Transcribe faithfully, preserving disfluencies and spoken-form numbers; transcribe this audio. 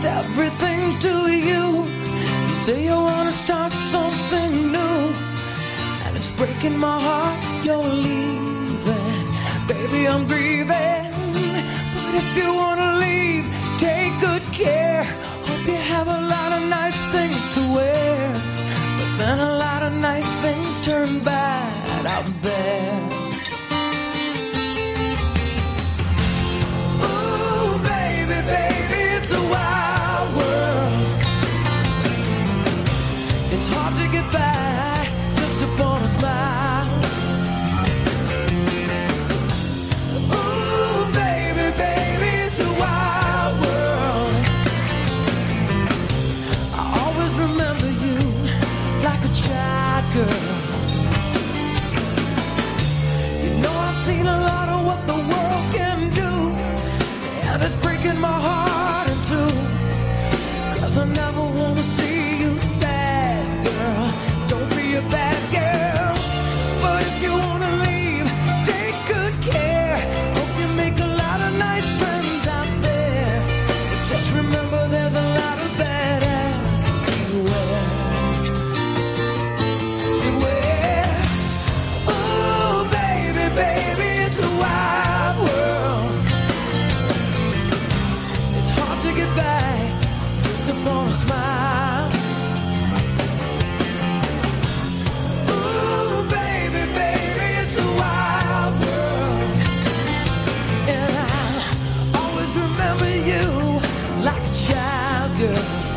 everything to you. You say you wanna start something new, and it's breaking my heart you're leaving. Baby, I'm grieving, but if you wanna leave, take good care. Hope you have a lot of nice things to wear, but then a lot of nice things turn bad out there. Ooh, baby, baby, it's a wild world. It's hard to get by just upon a smile. Ooh, baby, baby, it's a wild world. I always remember you like a child girl. You know I've seen a lot of what the world can do, and it's breaking my heart in two, 'cause I never wanna see you sad, girl. Don't be a bad girl, but if you wanna leave, take good care. Hope you make a lot of nice friends out there, but just remember there's a lot of bad ass everywhere. Beware. Ooh, baby, baby, it's a wild world. It's hard to get by just upon a smile. Ooh, baby, baby, it's a wild world. And I always remember you like a child girl.